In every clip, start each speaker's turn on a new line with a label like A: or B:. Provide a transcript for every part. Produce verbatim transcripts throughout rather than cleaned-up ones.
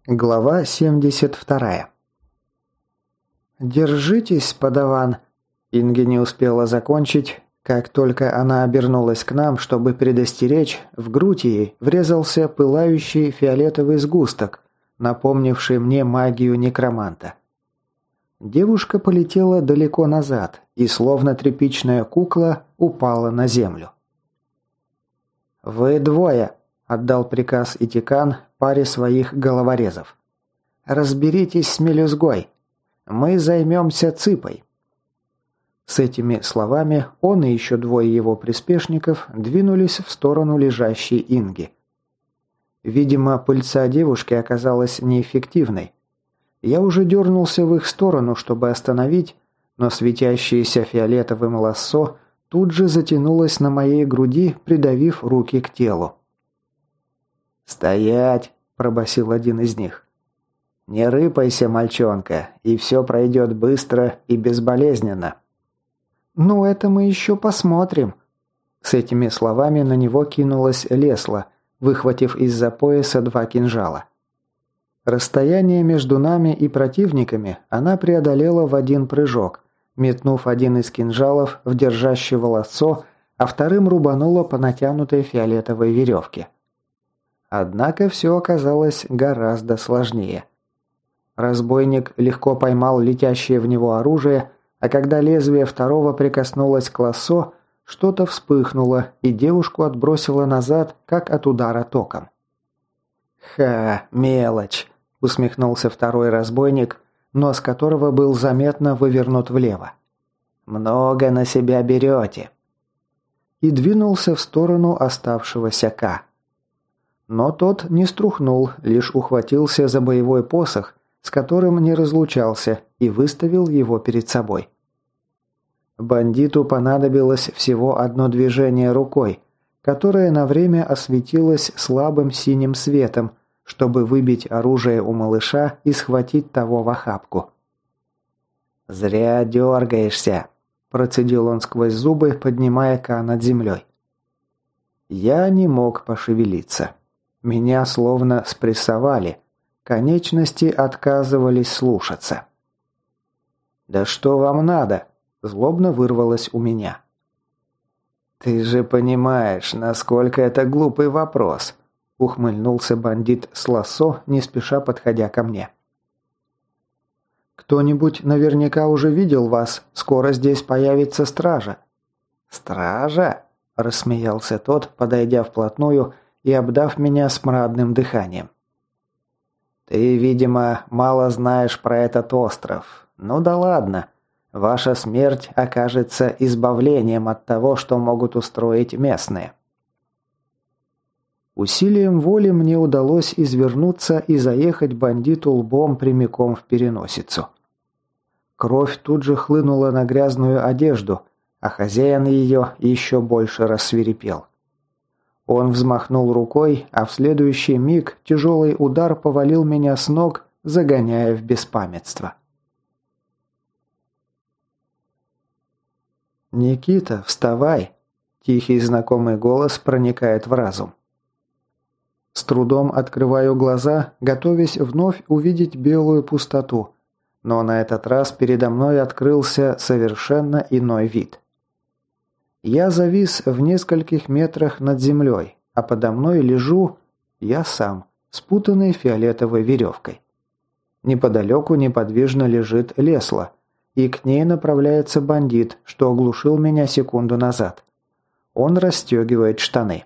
A: Глава семьдесят два. «Держитесь, подаван!» Инги не успела закончить. Как только она обернулась к нам, чтобы предостеречь, в грудь ей врезался пылающий фиолетовый сгусток, напомнивший мне магию некроманта. Девушка полетела далеко назад и, словно тряпичная кукла, упала на землю. «Вы двое!» – отдал приказ Итикан паре своих головорезов. «Разберитесь с мелюзгой. Мы займемся цыпой». С этими словами он и еще двое его приспешников двинулись в сторону лежащей Инги. Видимо, пыльца девушки оказалась неэффективной. Я уже дернулся в их сторону, чтобы остановить, но светящееся фиолетовым лассо тут же затянулось на моей груди, придавив руки к телу. «Стоять!» – пробасил один из них. «Не рыпайся, мальчонка, и все пройдет быстро и безболезненно». «Ну, это мы еще посмотрим». С этими словами на него кинулась Лесла, выхватив из-за пояса два кинжала. Расстояние между нами и противниками она преодолела в один прыжок, метнув один из кинжалов в держащего лассо, а вторым рубанула по натянутой фиолетовой веревке. Однако все оказалось гораздо сложнее. Разбойник легко поймал летящее в него оружие, а когда лезвие второго прикоснулось к лассо, что-то вспыхнуло, и девушку отбросило назад, как от удара током. «Ха, мелочь!» – усмехнулся второй разбойник, нос которого был заметно вывернут влево. «Много на себя берете!» И двинулся в сторону оставшегося К. Но тот не струхнул, лишь ухватился за боевой посох, с которым не разлучался, и выставил его перед собой. Бандиту понадобилось всего одно движение рукой, которое на время осветилось слабым синим светом, чтобы выбить оружие у малыша и схватить того в охапку. «Зря дергаешься», – процедил он сквозь зубы, поднимая Ка над землей. Я не мог пошевелиться. Меня словно спрессовали. Конечности отказывались слушаться. «Да что вам надо?» – злобно вырвалось у меня. «Ты же понимаешь, насколько это глупый вопрос», – ухмыльнулся бандит с лассо, не спеша подходя ко мне. «Кто-нибудь наверняка уже видел вас. Скоро здесь появится стража». «Стража?» – рассмеялся тот, подойдя вплотную и обдав меня смрадным дыханием. «Ты, видимо, мало знаешь про этот остров. Ну да ладно. Ваша смерть окажется избавлением от того, что могут устроить местные». Усилием воли мне удалось извернуться и заехать бандиту лбом прямиком в переносицу. Кровь тут же хлынула на грязную одежду, а хозяин ее еще больше рассвирепел. Он взмахнул рукой, а в следующий миг тяжелый удар повалил меня с ног, загоняя в беспамятство. «Никита, вставай!» – тихий знакомый голос проникает в разум. С трудом открываю глаза, готовясь вновь увидеть белую пустоту, но на этот раз передо мной открылся совершенно иной вид. Я завис в нескольких метрах над землей, а подо мной лежу я сам, спутанный фиолетовой веревкой. Неподалеку неподвижно лежит Лесла, и к ней направляется бандит, что оглушил меня секунду назад. Он расстегивает штаны.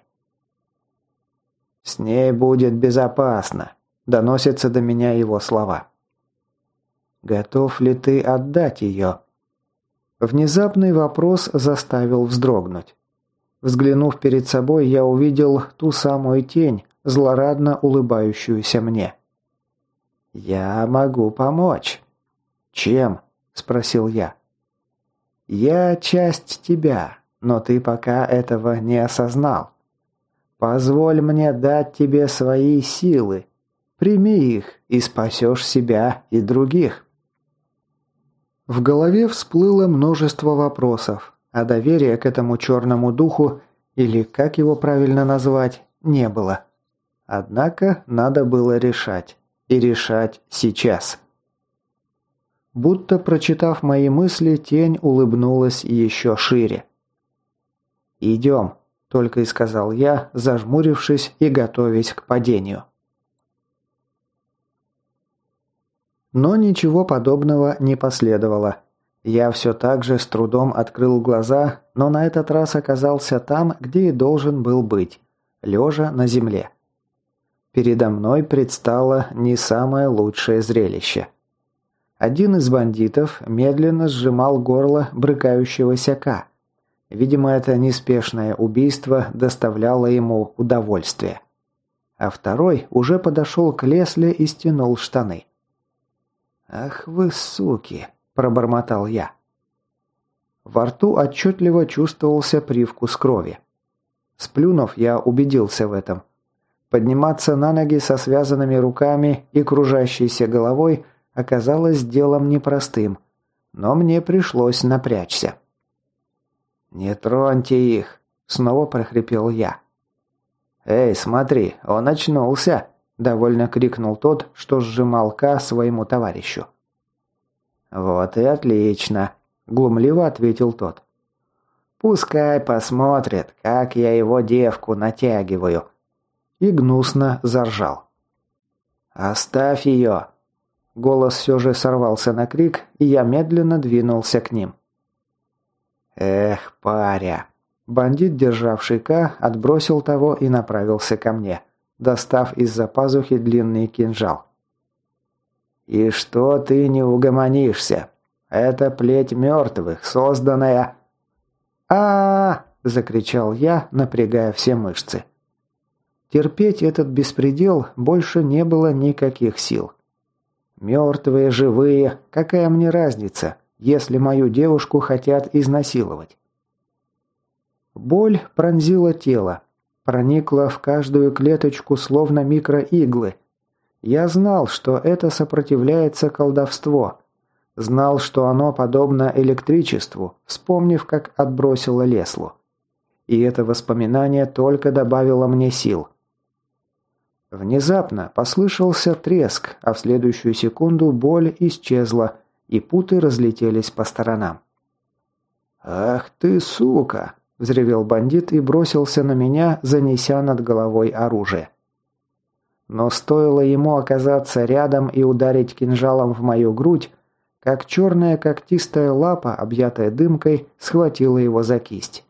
A: «С ней будет безопасно», – доносятся до меня его слова. «Готов ли ты отдать ее?» Внезапный вопрос заставил вздрогнуть. Взглянув перед собой, я увидел ту самую тень, злорадно улыбающуюся мне. «Я могу помочь». «Чем?» – спросил я. «Я часть тебя, но ты пока этого не осознал. Позволь мне дать тебе свои силы. Прими их, и спасешь себя и других». В голове всплыло множество вопросов, а доверия к этому черному духу, или как его правильно назвать, не было. Однако надо было решать, И решать сейчас. Будто прочитав мои мысли, тень улыбнулась еще шире. «Идем», – только и сказал я, зажмурившись и готовясь к падению. Но ничего подобного не последовало. Я все так же с трудом открыл глаза, но на этот раз оказался там, где и должен был быть, лежа на земле. Передо мной предстало не самое лучшее зрелище. Один из бандитов медленно сжимал горло брыкающегося Ка. Видимо, это неспешное убийство доставляло ему удовольствие. А второй уже подошел к Лесли и стянул штаны. «Ах вы суки!» – пробормотал я. Во рту отчетливо чувствовался привкус крови. Сплюнув, я убедился в этом. Подниматься на ноги со связанными руками и кружащейся головой оказалось делом непростым, но мне пришлось напрячься. «Не троньте их!» – снова прохрипел я. «Эй, смотри, он очнулся!» – довольно крикнул тот, что сжимал Ка своему товарищу. «Вот и отлично!» – глумливо ответил тот. «Пускай посмотрит, как я его девку натягиваю!» И гнусно заржал. «Оставь ее!» Голос все же сорвался на крик, и я медленно двинулся к ним. «Эх, паря!» Бандит, державший Ка, отбросил того и направился ко мне, достав из-за пазухи длинный кинжал. «И что ты не угомонишься? Это плеть мертвых, созданная...» а закричал я, напрягая все мышцы. Терпеть этот беспредел больше не было никаких сил. Мертвые, живые, какая мне разница, если мою девушку хотят изнасиловать? Боль пронзила тело, проникла в каждую клеточку словно микроиглы. Я знал, что это сопротивляется колдовство. Знал, что оно подобно электричеству, вспомнив, как отбросило Леслу. И это воспоминание только добавило мне сил. Внезапно послышался треск, а в следующую секунду боль исчезла, и путы разлетелись по сторонам. «Ах ты, сука!» – взревел бандит и бросился на меня, занеся над головой оружие. Но стоило ему оказаться рядом и ударить кинжалом в мою грудь, как черная когтистая лапа, объятая дымкой, схватила его за кисть.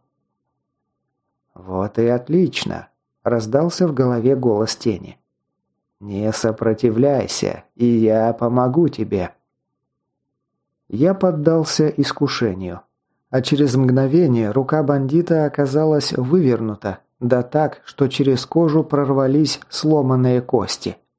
A: «Вот и отлично!» – раздался в голове голос тени. «Не сопротивляйся, и я помогу тебе». Я поддался искушению, а через мгновение рука бандита оказалась вывернута, да так, что через кожу прорвались сломанные кости.